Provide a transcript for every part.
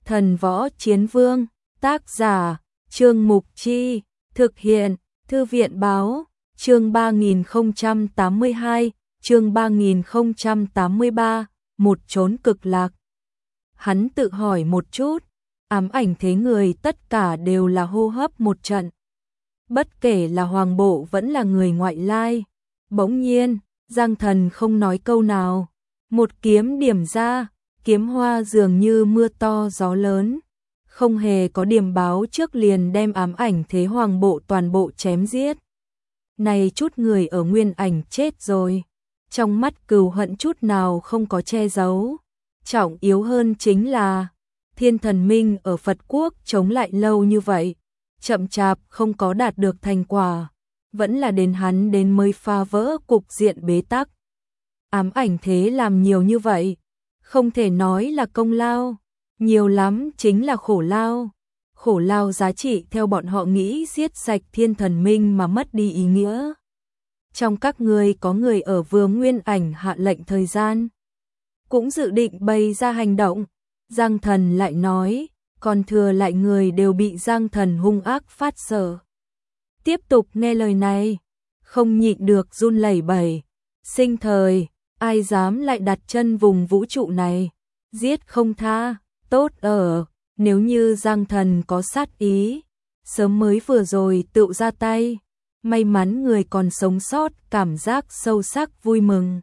Thần Võ Chiến Vương, tác giả, Trương Mục Chi, thực hiện, Thư viện Báo, chương 3082, chương 3083, một chốn cực lạc. Hắn tự hỏi một chút, ám ảnh thế người tất cả đều là hô hấp một trận. Bất kể là Hoàng Bộ vẫn là người ngoại lai. Bỗng nhiên, Giang Thần không nói câu nào. Một kiếm điểm ra, kiếm hoa dường như mưa to gió lớn. Không hề có điểm báo trước liền đem ám ảnh thế Hoàng Bộ toàn bộ chém giết. Này chút người ở Nguyên Ảnh chết rồi. Trong mắt cừu hận chút nào không có che giấu. Trọng yếu hơn chính là Thiên Thần Minh ở Phật Quốc chống lại lâu như vậy, chậm chạp không có đạt được thành quả, vẫn là đến hắn đến mới phá vỡ cục diện bế tắc. Ám ảnh thế làm nhiều như vậy, không thể nói là công lao, nhiều lắm chính là khổ lao. Khổ lao giá trị theo bọn họ nghĩ giết sạch Thiên Thần Minh mà mất đi ý nghĩa. Trong các ngươi có người ở vừa Nguyên Ảnh hạ lệnh thời gian, cũng dự định bày ra hành động. Giang Thần lại nói, còn thừa lại người đều bị Giang Thần hung ác phát sợ. Tiếp tục nghe lời này, không nhịn được run lẩy bẩy. Sinh thời, ai dám lại đặt chân vùng vũ trụ này, giết không tha. Tốt ở, nếu như Giang Thần có sát ý, sớm mới vừa rồi tự ra tay. May mắn người còn sống sót, cảm giác sâu sắc vui mừng.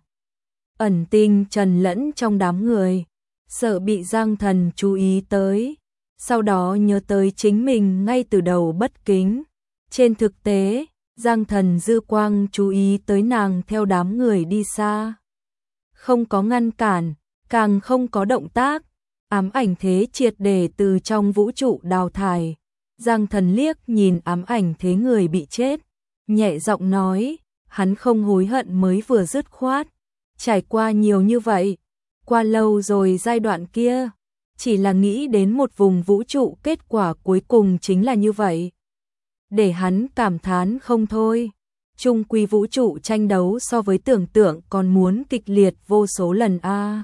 Ẩn tình trần lẫn trong đám người, sợ bị Giang Thần chú ý tới, sau đó nhớ tới chính mình ngay từ đầu bất kính. Trên thực tế, Giang Thần dư quang chú ý tới nàng theo đám người đi xa. Không có ngăn cản, càng không có động tác, ám ảnh thế triệt để từ trong vũ trụ đào thải. Giang Thần liếc nhìn ám ảnh thế người bị chết, nhẹ giọng nói, hắn không hối hận mới vừa dứt khoát. Trải qua nhiều như vậy, qua lâu rồi giai đoạn kia, chỉ là nghĩ đến một vùng vũ trụ kết quả cuối cùng chính là như vậy. Để hắn cảm thán không thôi. Chung quy vũ trụ tranh đấu so với tưởng tượng còn muốn kịch liệt vô số lần a.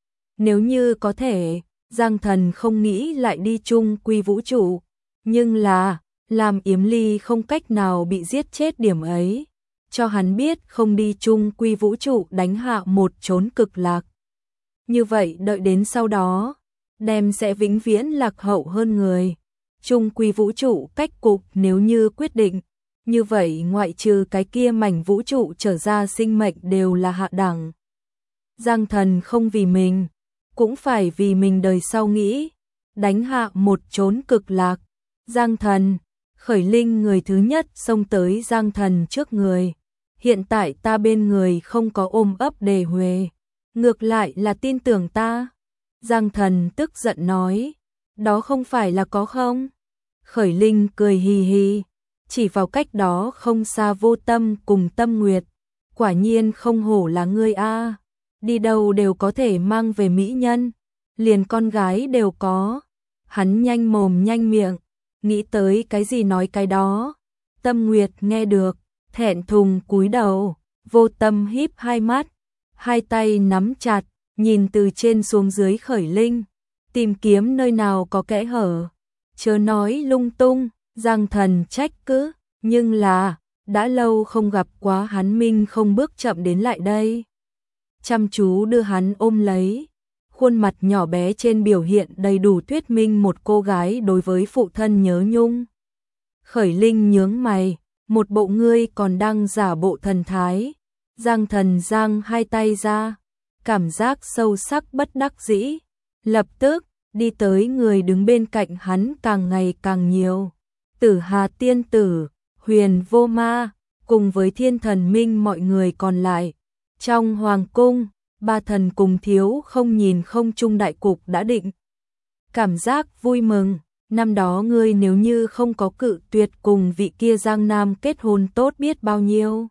Nếu như có thể, Giang Thần không nghĩ lại đi chung quy vũ trụ, nhưng là, làm Yếm Ly không cách nào bị giết chết điểm ấy, cho hắn biết không đi chung quy vũ trụ đánh hạ một chốn cực lạc. Như vậy đợi đến sau đó, đem sẽ vĩnh viễn lạc hậu hơn người. Chung quy vũ trụ cách cục nếu như quyết định, như vậy ngoại trừ cái kia mảnh vũ trụ trở ra sinh mệnh đều là hạ đẳng. Giang Thần không vì mình, cũng phải vì mình đời sau nghĩ, đánh hạ một chốn cực lạc. Giang Thần, Khởi Linh người thứ nhất xông tới Giang Thần trước người. Hiện tại ta bên người không có ôm ấp đề huề, ngược lại là tin tưởng ta. Giang Thần tức giận nói, đó không phải là có không? Khởi Linh cười hì hì, chỉ vào cách đó không xa Vô Tâm cùng Tâm Nguyệt. Quả nhiên không hổ là ngươi a, đi đâu đều có thể mang về mỹ nhân, liền con gái đều có. Hắn nhanh mồm nhanh miệng, nghĩ tới cái gì nói cái đó. Tâm Nguyệt nghe được, thẹn thùng cúi đầu. Vô Tâm híp hai mắt, hai tay nắm chặt, nhìn từ trên xuống dưới Khởi Linh, tìm kiếm nơi nào có kẽ hở. Chớ nói lung tung, Giang Thần trách cứ, nhưng là, đã lâu không gặp quá hắn minh không bước chậm đến lại đây. Chăm chú đưa hắn ôm lấy, khuôn mặt nhỏ bé trên biểu hiện đầy đủ thuyết minh một cô gái đối với phụ thân nhớ nhung. Khởi Linh nhướng mày, một bộ ngươi còn đang giả bộ thần thái. Giang Thần giang hai tay ra, cảm giác sâu sắc bất đắc dĩ, lập tức đi tới người đứng bên cạnh hắn càng ngày càng nhiều. Tử Hà tiên tử, Huyền Vô Ma, cùng với Thiên Thần Minh mọi người còn lại. Trong hoàng cung, ba thần cùng thiếu không nhìn không chung đại cục đã định. Cảm giác vui mừng, năm đó ngươi nếu như không có cự tuyệt cùng vị kia Giang Nam kết hôn tốt biết bao nhiêu.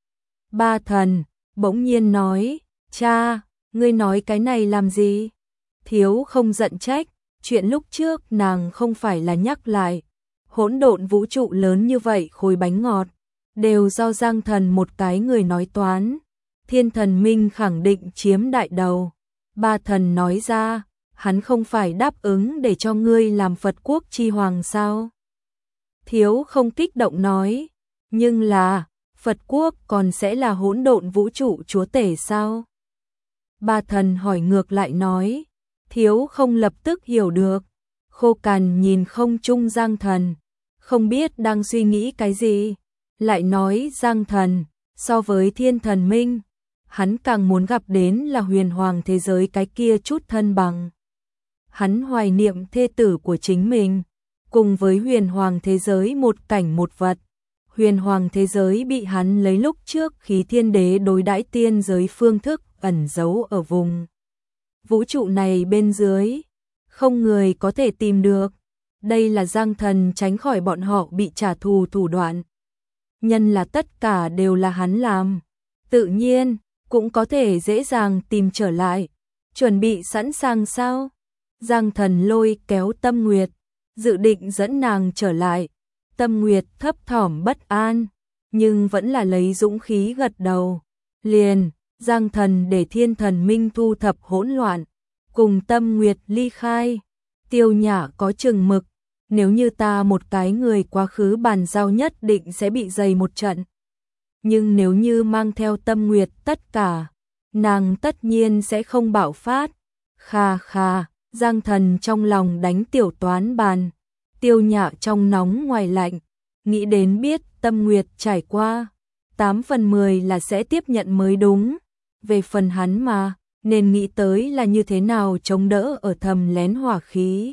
Ba thần, bỗng nhiên nói, cha, ngươi nói cái này làm gì? Thiếu không giận trách, chuyện lúc trước nàng không phải là nhắc lại. Hỗn độn vũ trụ lớn như vậy khối bánh ngọt, đều do Giang Thần một cái người nói toán. Thiên Thần Minh khẳng định chiếm đại đầu. Ba thần nói ra, hắn không phải đáp ứng để cho ngươi làm Phật quốc chi hoàng sao? Thiếu không kích động nói, nhưng là, Phật quốc còn sẽ là hỗn độn vũ trụ chúa tể sao? Ba thần hỏi ngược lại nói, thiếu không lập tức hiểu được, khô cằn nhìn không trung Giang Thần, không biết đang suy nghĩ cái gì, lại nói Giang Thần, so với Thiên Thần Minh, hắn càng muốn gặp đến là huyền hoàng thế giới cái kia chút thân bằng. Hắn hoài niệm thê tử của chính mình, cùng với huyền hoàng thế giới một cảnh một vật. Huyền hoàng thế giới bị hắn lấy lúc trước khí thiên đế đối đãi tiên giới phương thức ẩn giấu ở vùng vũ trụ này bên dưới, không người có thể tìm được. Đây là Giang Thần tránh khỏi bọn họ bị trả thù thủ đoạn. Nhân là tất cả đều là hắn làm, tự nhiên cũng có thể dễ dàng tìm trở lại. Chuẩn bị sẵn sàng sao? Giang Thần lôi kéo Tâm Nguyệt, dự định dẫn nàng trở lại. Tâm Nguyệt thấp thỏm bất an, nhưng vẫn là lấy dũng khí gật đầu. Liền, Giang Thần để Thiên Thần Minh thu thập hỗn loạn, cùng Tâm Nguyệt ly khai. Tiêu Nhã có chừng mực, nếu như ta một cái người quá khứ bàn giao nhất định sẽ bị dày một trận. Nhưng nếu như mang theo Tâm Nguyệt tất cả, nàng tất nhiên sẽ không bạo phát. Kha kha, Giang Thần trong lòng đánh tiểu toán bàn. Tiêu Nhã trong nóng ngoài lạnh, nghĩ đến biết Tâm Nguyệt trải qua, 8 phần 10 là sẽ tiếp nhận mới đúng. Về phần hắn mà, nên nghĩ tới là như thế nào chống đỡ ở thầm lén hỏa khí.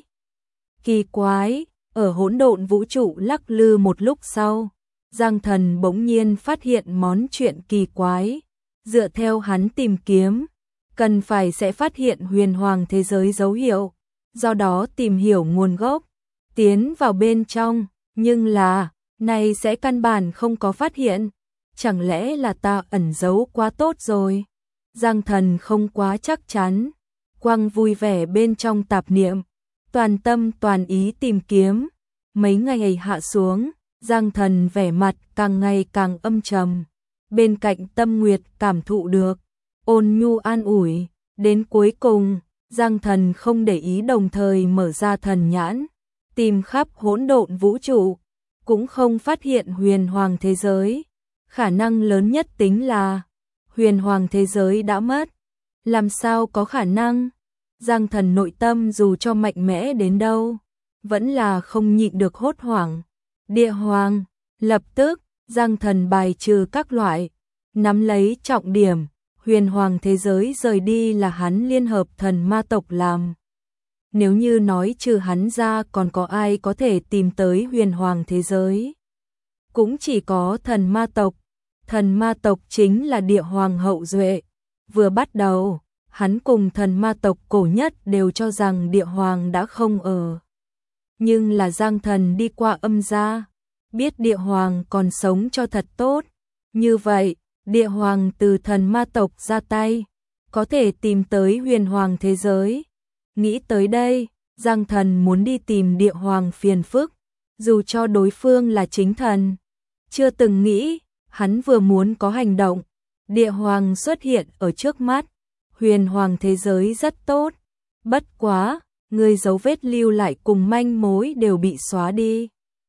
Kỳ quái, ở hỗn độn vũ trụ lắc lư một lúc sau, Giang Thần bỗng nhiên phát hiện món chuyện kỳ quái. Dựa theo hắn tìm kiếm, cần phải sẽ phát hiện huyền hoàng thế giới dấu hiệu, do đó tìm hiểu nguồn gốc, tiến vào bên trong, nhưng là, này sẽ căn bản không có phát hiện. Chẳng lẽ là ta ẩn giấu quá tốt rồi? Giang Thần không quá chắc chắn, quăng vui vẻ bên trong tạp niệm, toàn tâm toàn ý tìm kiếm. Mấy ngày hạ xuống, Giang Thần vẻ mặt càng ngày càng âm trầm. Bên cạnh Tâm Nguyệt cảm thụ được ôn nhu an ủi, đến cuối cùng, Giang Thần không để ý đồng thời mở ra thần nhãn, tìm khắp hỗn độn vũ trụ, cũng không phát hiện huyền hoàng thế giới. Khả năng lớn nhất tính là huyền hoàng thế giới đã mất. Làm sao có khả năng? Giang Thần nội tâm dù cho mạnh mẽ đến đâu, vẫn là không nhịn được hốt hoảng. Địa hoàng, lập tức, Giang Thần bài trừ các loại, nắm lấy trọng điểm, huyền hoàng thế giới rời đi là hắn liên hợp thần ma tộc làm. Nếu như nói trừ hắn ra còn có ai có thể tìm tới huyền hoàng thế giới, cũng chỉ có thần ma tộc. Thần ma tộc chính là địa hoàng hậu duệ. Vừa bắt đầu, hắn cùng thần ma tộc cổ nhất đều cho rằng địa hoàng đã không ở. Nhưng là Giang Thần đi qua âm gia, biết địa hoàng còn sống cho thật tốt. Như vậy, địa hoàng từ thần ma tộc ra tay, có thể tìm tới huyền hoàng thế giới. Nghĩ tới đây, Giang Thần muốn đi tìm địa hoàng phiền phức, dù cho đối phương là chính thần. Chưa từng nghĩ, hắn vừa muốn có hành động, địa hoàng xuất hiện ở trước mắt. Huyền hoàng thế giới rất tốt, bất quá, ngươi dấu vết lưu lại cùng manh mối đều bị xóa đi.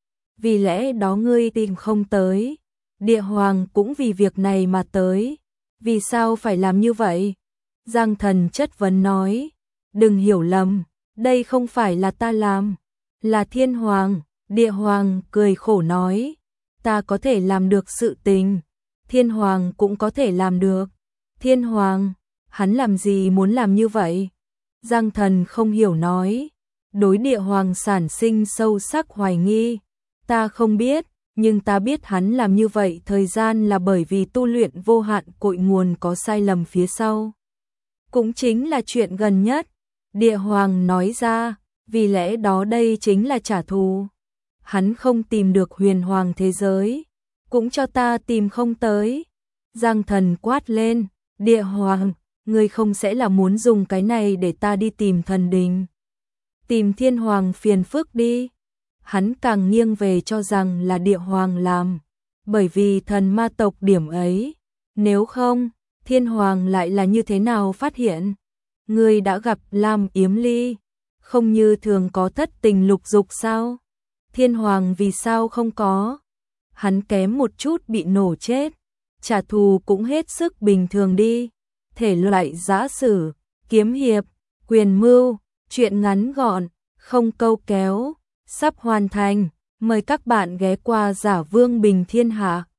Vì lẽ đó ngươi tìm không tới. Địa hoàng cũng vì việc này mà tới. Vì sao phải làm như vậy? Giang Thần chất vấn nói. Đừng hiểu lầm, đây không phải là ta làm, là thiên hoàng. Địa hoàng cười khổ nói. Ta có thể làm được sự tình, thiên hoàng cũng có thể làm được. Thiên hoàng, hắn làm gì muốn làm như vậy? Giang Thần không hiểu nói. Đối địa hoàng sản sinh sâu sắc hoài nghi. Ta không biết, nhưng ta biết hắn làm như vậy thời gian là bởi vì tu luyện vô hạn cội nguồn có sai lầm phía sau. Cũng chính là chuyện gần nhất. Địa hoàng nói ra, vì lẽ đó đây chính là trả thù. Hắn không tìm được huyền hoàng thế giới, cũng cho ta tìm không tới. Giang Thần quát lên, địa hoàng, ngươi không sẽ là muốn dùng cái này để ta đi tìm thần đình, tìm thiên hoàng phiền phức đi. Hắn càng nghiêng về cho rằng là địa hoàng làm, bởi vì thần ma tộc điểm ấy. Nếu không, thiên hoàng lại là như thế nào phát hiện? Ngươi đã gặp Lam Yếm Ly, không như thường có thất tình lục dục sao? Thiên Hoàng vì sao không có? Hắn kém một chút bị nổ chết, trả thù cũng hết sức bình thường đi. Thể loại giã sử, kiếm hiệp, quyền mưu, truyện ngắn gọn, không câu kéo, sắp hoàn thành. Mời các bạn ghé qua Giả Vương Bình Thiên Hạ.